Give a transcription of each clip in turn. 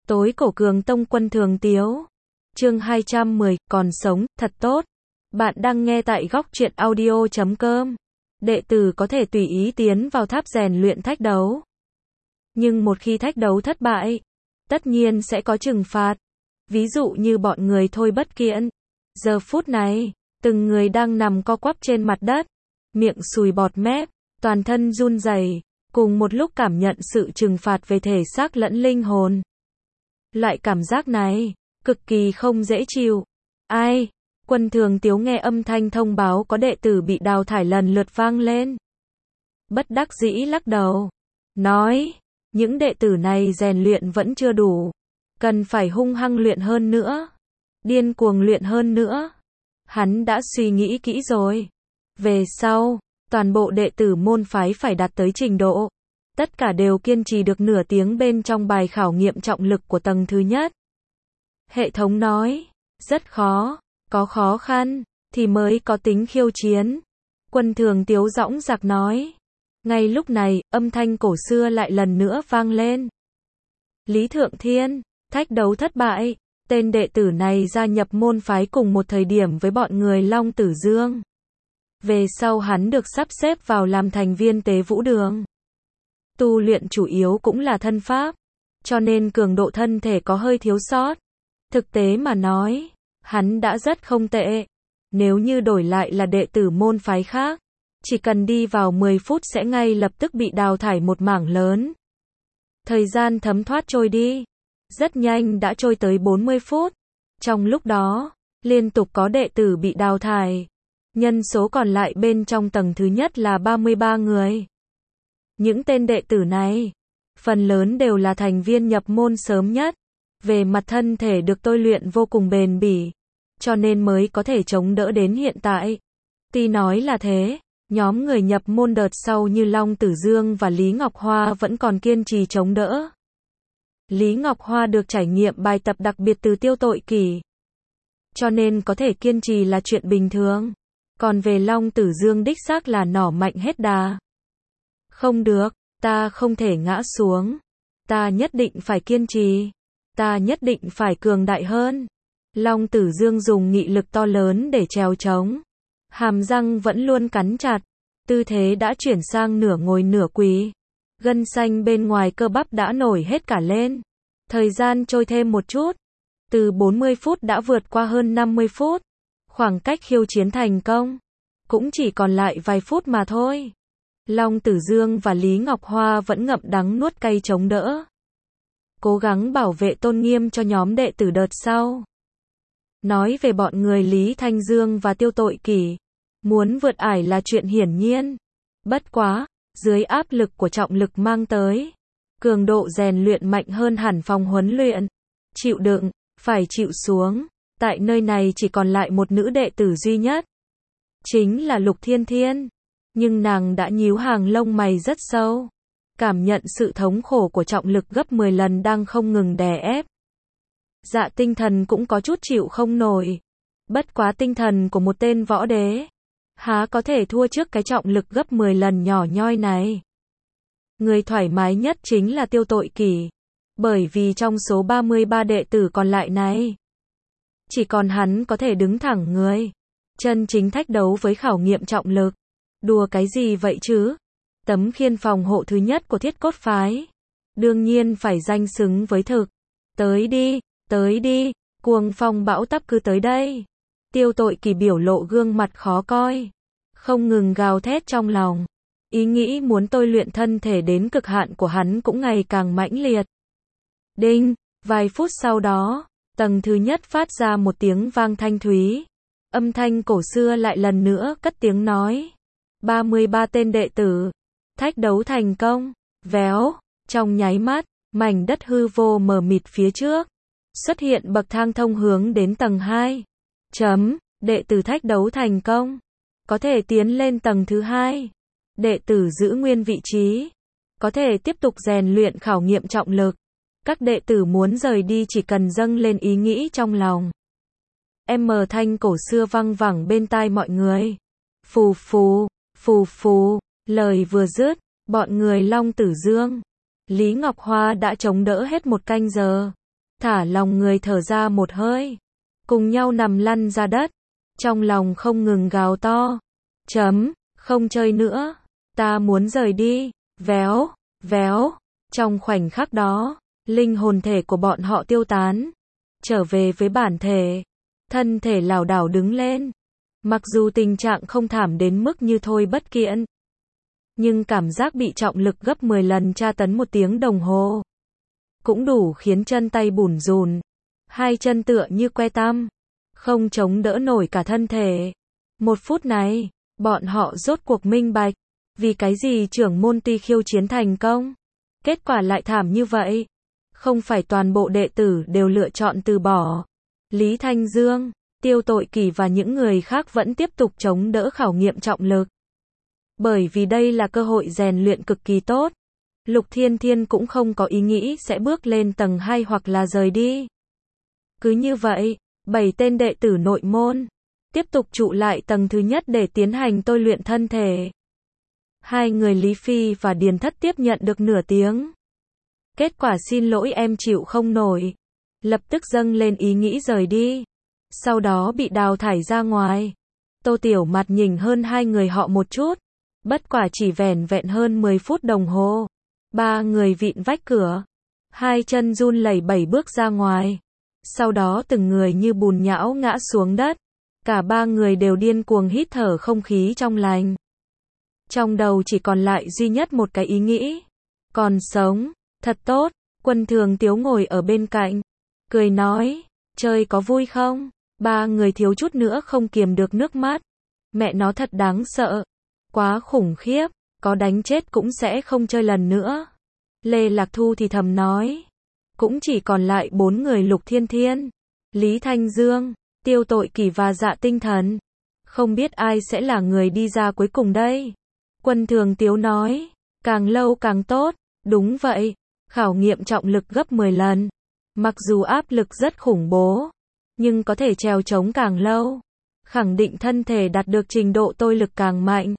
Tối cổ Cường Tông Quân Thường Tiếu. Chương 210, còn sống, thật tốt. Bạn đang nghe tại góc truyện audio.com. Đệ tử có thể tùy ý tiến vào tháp rèn luyện thách đấu. Nhưng một khi thách đấu thất bại, tất nhiên sẽ có trừng phạt. Ví dụ như bọn người Thôi Bất Kiện. Giờ phút này, từng người đang nằm co quắp trên mặt đất, miệng sùi bọt mép, toàn thân run rẩy, cùng một lúc cảm nhận sự trừng phạt về thể xác lẫn linh hồn. Loại cảm giác này, cực kỳ không dễ chịu. Ai? Quân Thường Tiếu nghe âm thanh thông báo có đệ tử bị đào thải lần lượt vang lên. Bất đắc dĩ lắc đầu. Nói, những đệ tử này rèn luyện vẫn chưa đủ. Cần phải hung hăng luyện hơn nữa. Điên cuồng luyện hơn nữa. Hắn đã suy nghĩ kỹ rồi. Về sau, toàn bộ đệ tử môn phái phải đạt tới trình độ. Tất cả đều kiên trì được nửa tiếng bên trong bài khảo nghiệm trọng lực của tầng thứ nhất. Hệ thống nói, rất khó, có khó khăn, thì mới có tính khiêu chiến. Quân Thường Tiếu dõng dạc nói. Ngay lúc này, âm thanh cổ xưa lại lần nữa vang lên. Lý Thượng Thiên, thách đấu thất bại. Tên đệ tử này gia nhập môn phái cùng một thời điểm với bọn người Long Tử Dương. Về sau hắn được sắp xếp vào làm thành viên Tế Vũ Đường. Tu luyện chủ yếu cũng là thân pháp, cho nên cường độ thân thể có hơi thiếu sót. Thực tế mà nói, hắn đã rất không tệ. Nếu như đổi lại là đệ tử môn phái khác, chỉ cần đi vào 10 phút sẽ ngay lập tức bị đào thải một mảng lớn. Thời gian thấm thoát trôi đi, rất nhanh đã trôi tới 40 phút. Trong lúc đó, liên tục có đệ tử bị đào thải. Nhân số còn lại bên trong tầng thứ nhất là 33 người. Những tên đệ tử này, phần lớn đều là thành viên nhập môn sớm nhất. Về mặt thân thể được tôi luyện vô cùng bền bỉ, cho nên mới có thể chống đỡ đến hiện tại. Tuy nói là thế, nhóm người nhập môn đợt sau như Long Tử Dương và Lý Ngọc Hoa vẫn còn kiên trì chống đỡ. Lý Ngọc Hoa được trải nghiệm bài tập đặc biệt từ Tiêu Tội Kỷ, cho nên có thể kiên trì là chuyện bình thường. Còn về Long Tử Dương đích xác là nỏ mạnh hết đà. Không được, ta không thể ngã xuống. Ta nhất định phải kiên trì. Ta nhất định phải cường đại hơn. Long Tử Dương dùng nghị lực to lớn để trèo trống. Hàm răng vẫn luôn cắn chặt. Tư thế đã chuyển sang nửa ngồi nửa quỳ. Gân xanh bên ngoài cơ bắp đã nổi hết cả lên. Thời gian trôi thêm một chút. Từ 40 phút đã vượt qua hơn 50 phút. Khoảng cách khiêu chiến thành công cũng chỉ còn lại vài phút mà thôi. Long Tử Dương và Lý Ngọc Hoa vẫn ngậm đắng nuốt cay chống đỡ, cố gắng bảo vệ tôn nghiêm cho nhóm đệ tử đợt sau. Nói về bọn người Lý Thanh Dương và Tiêu Tội Kỷ, muốn vượt ải là chuyện hiển nhiên. Bất quá, dưới áp lực của trọng lực mang tới, cường độ rèn luyện mạnh hơn hẳn phòng huấn luyện. Chịu đựng, phải chịu xuống. Tại nơi này chỉ còn lại một nữ đệ tử duy nhất, chính là Lục Thiên Thiên. Nhưng nàng đã nhíu hàng lông mày rất sâu, cảm nhận sự thống khổ của trọng lực gấp 10 lần đang không ngừng đè ép. Dạ tinh thần cũng có chút chịu không nổi. Bất quá tinh thần của một tên võ đế, há có thể thua trước cái trọng lực gấp 10 lần nhỏ nhoi này. Người thoải mái nhất chính là Tiêu Tội Kỷ, bởi vì trong số 33 đệ tử còn lại này, chỉ còn hắn có thể đứng thẳng người. Chân chính thách đấu với khảo nghiệm trọng lực. Đùa cái gì vậy chứ? Tấm khiên phòng hộ thứ nhất của Thiết Cốt Phái, đương nhiên phải danh xứng với thực. Tới đi, cuồng phong bão táp cứ tới đây. Tiêu Tội Kỷ biểu lộ gương mặt khó coi, không ngừng gào thét trong lòng. Ý nghĩ muốn tôi luyện thân thể đến cực hạn của hắn cũng ngày càng mãnh liệt. Đinh, vài phút sau đó, tầng thứ nhất phát ra một tiếng vang thanh thúy. Âm thanh cổ xưa lại lần nữa cất tiếng nói. 33 tên đệ tử, thách đấu thành công. Véo, trong nháy mắt, mảnh đất hư vô mờ mịt phía trước xuất hiện bậc thang thông hướng đến tầng 2. Đệ tử thách đấu thành công, có thể tiến lên tầng thứ 2. Đệ tử giữ nguyên vị trí, có thể tiếp tục rèn luyện khảo nghiệm trọng lực. Các đệ tử muốn rời đi chỉ cần dâng lên ý nghĩ trong lòng. Thanh cổ xưa văng vẳng bên tai mọi người. Phù phù, lời vừa dứt, bọn người Long Tử Dương, Lý Ngọc Hoa đã chống đỡ hết một canh giờ. thả lòng người thở ra một hơi, cùng nhau nằm lăn ra đất, trong lòng không ngừng gào to. Không chơi nữa, ta muốn rời đi, véo, véo. Trong khoảnh khắc đó, linh hồn thể của bọn họ tiêu tán, trở về với bản thể, thân thể lảo đảo đứng lên. Mặc dù tình trạng không thảm đến mức như thôi bất kiện, nhưng cảm giác bị trọng lực gấp 10 lần tra tấn 1 tiếng đồng hồ cũng đủ khiến chân tay bủn rủn, hai chân tựa như que tăm, không chống đỡ nổi cả thân thể. 1 phút này, bọn họ rốt cuộc minh bạch, vì cái gì trưởng môn tuy khiêu chiến thành công, kết quả lại thảm như vậy. Không phải toàn bộ đệ tử đều lựa chọn từ bỏ. Lý Thanh Dương, Tiêu Tội Kỷ và những người khác vẫn tiếp tục chống đỡ khảo nghiệm trọng lực. Bởi vì đây là cơ hội rèn luyện cực kỳ tốt. Lục Thiên Thiên cũng không có ý nghĩ sẽ bước lên tầng 2 hoặc là rời đi. Cứ như vậy, 7 tên đệ tử nội môn tiếp tục trụ lại tầng thứ nhất để tiến hành tôi luyện thân thể. 2 người Lý Phi và Điền Thất tiếp nhận được nửa tiếng. Kết quả xin lỗi em chịu không nổi. Lập tức dâng lên ý nghĩ rời đi. Sau đó bị đào thải ra ngoài. Tô Tiểu Mặt nhìn hơn 2 người họ một chút. Bất quả chỉ vẻn vẹn hơn 10 phút đồng hồ. 3 người vịn vách cửa. 2 chân run lẩy bẩy bước ra ngoài. Sau đó từng người như bùn nhão ngã xuống đất. Cả 3 người đều điên cuồng hít thở không khí trong lành. Trong đầu chỉ còn lại duy nhất một cái ý nghĩ. Còn sống, thật tốt. Quân Thường Tiếu ngồi ở bên cạnh, cười nói, chơi có vui không? 3 người thiếu chút nữa không kiềm được nước mắt. Mẹ nó thật đáng sợ. Quá khủng khiếp, có đánh chết cũng sẽ không chơi lần nữa. Lê Lạc Thu thì thầm nói. Cũng chỉ còn lại 4 người Lục Thiên Thiên, Lý Thanh Dương, Tiêu Tội Kỷ và Dạ Tinh Thần. Không biết ai sẽ là người đi ra cuối cùng đây? Quân Thường Tiếu nói, càng lâu càng tốt. Đúng vậy, khảo nghiệm trọng lực gấp 10 lần. Mặc dù áp lực rất khủng bố, nhưng có thể trèo trống càng lâu, khẳng định thân thể đạt được trình độ tôi lực càng mạnh.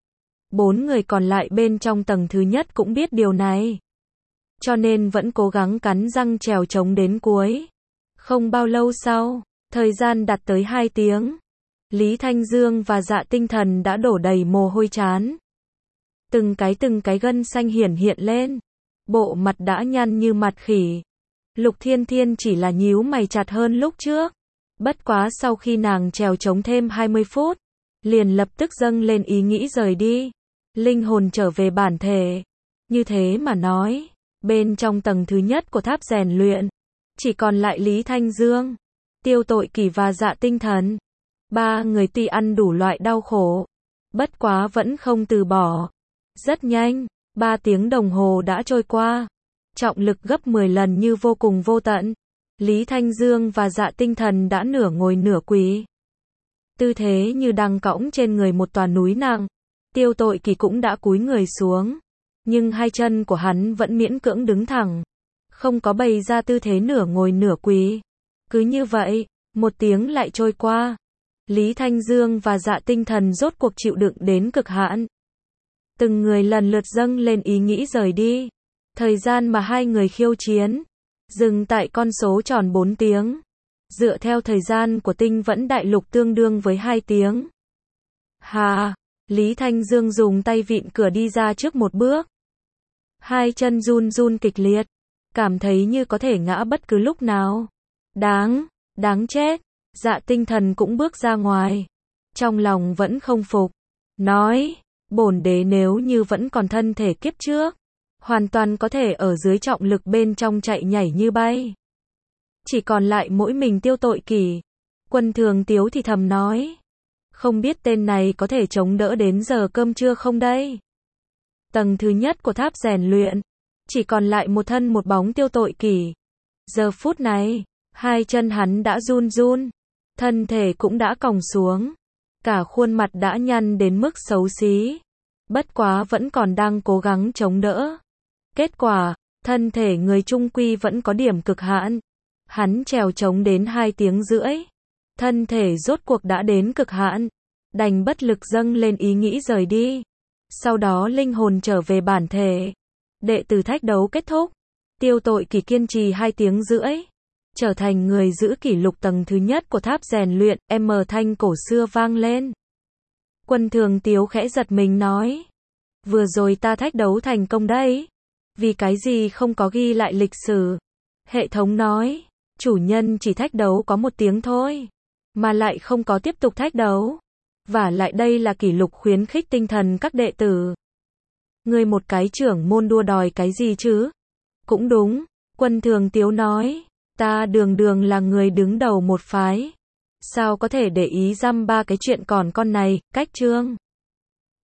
4 người còn lại bên trong tầng thứ nhất cũng biết điều này, cho nên vẫn cố gắng cắn răng trèo trống đến cuối. Không bao lâu sau, thời gian đạt tới 2 tiếng. Lý Thanh Dương và Dạ Tinh Thần đã đổ đầy mồ hôi trán. Từng cái gân xanh hiển hiện lên. Bộ mặt đã nhăn như mặt khỉ. Lục Thiên Thiên chỉ là nhíu mày chặt hơn lúc trước. Bất quá sau khi nàng trèo trống thêm 20 phút, liền lập tức dâng lên ý nghĩ rời đi. Linh hồn trở về bản thể. Như thế mà nói, bên trong tầng thứ nhất của tháp rèn luyện, chỉ còn lại Lý Thanh Dương, Tiêu Tội Kỷ và Dạ Tinh Thần. 3 người tuy ăn đủ loại đau khổ, bất quá vẫn không từ bỏ. Rất nhanh, 3 tiếng đồng hồ đã trôi qua. Trọng lực gấp 10 lần như vô cùng vô tận. Lý Thanh Dương và Dạ Tinh Thần đã nửa ngồi nửa quỳ. Tư thế như đang cõng trên người một tòa núi nặng. Tiêu Tội Kỷ cũng đã cúi người xuống, nhưng 2 chân của hắn vẫn miễn cưỡng đứng thẳng, không có bày ra tư thế nửa ngồi nửa quỳ. Cứ như vậy, 1 tiếng lại trôi qua. Lý Thanh Dương và Dạ Tinh Thần rốt cuộc chịu đựng đến cực hạn. Từng người lần lượt dâng lên ý nghĩ rời đi. Thời gian mà 2 người khiêu chiến dừng tại con số tròn 4 tiếng. Dựa theo thời gian của Tinh Vẫn Đại Lục tương đương với 2 tiếng. Lý Thanh Dương dùng tay vịn cửa đi ra trước một bước. 2 chân run run kịch liệt, cảm thấy như có thể ngã bất cứ lúc nào. Đáng chết. Dạ Tinh Thần cũng bước ra ngoài. Trong lòng vẫn không phục. Nói, bổn đế nếu như vẫn còn thân thể kiếp trước, hoàn toàn có thể ở dưới trọng lực bên trong chạy nhảy như bay. Chỉ còn lại mỗi mình Tiêu Tội Kỷ. Quân Thường Tiếu thì thầm nói. Không biết tên này có thể chống đỡ đến giờ cơm trưa không đây? Tầng thứ nhất của tháp rèn luyện, chỉ còn lại một thân một bóng Tiêu Tội Kỷ. Giờ phút này, 2 chân hắn đã run run, thân thể cũng đã còng xuống, cả khuôn mặt đã nhăn đến mức xấu xí. Bất quá vẫn còn đang cố gắng chống đỡ. Kết quả, thân thể người trung quy vẫn có điểm cực hạn. Hắn trèo trống đến 2 tiếng rưỡi. Thân thể rốt cuộc đã đến cực hạn, đành bất lực dâng lên ý nghĩ rời đi. Sau đó linh hồn trở về bản thể. Đệ tử thách đấu kết thúc. Tiêu Tội Kỷ kiên trì 2 tiếng rưỡi. trở thành người giữ kỷ lục tầng thứ nhất của tháp rèn luyện, thanh cổ xưa vang lên. Quân Thường Tiếu khẽ giật mình nói. Vừa rồi ta thách đấu thành công đấy. Vì cái gì không có ghi lại lịch sử? Hệ thống nói. Chủ nhân chỉ thách đấu có 1 tiếng thôi. Mà lại không có tiếp tục thách đấu. Và lại đây là kỷ lục khuyến khích tinh thần các đệ tử. Ngươi một cái trưởng môn đua đòi cái gì chứ? Cũng đúng. Quân Thường Tiếu nói. Ta đường đường là người đứng đầu một phái. Sao có thể để ý dăm ba cái chuyện còn con này, cách chương.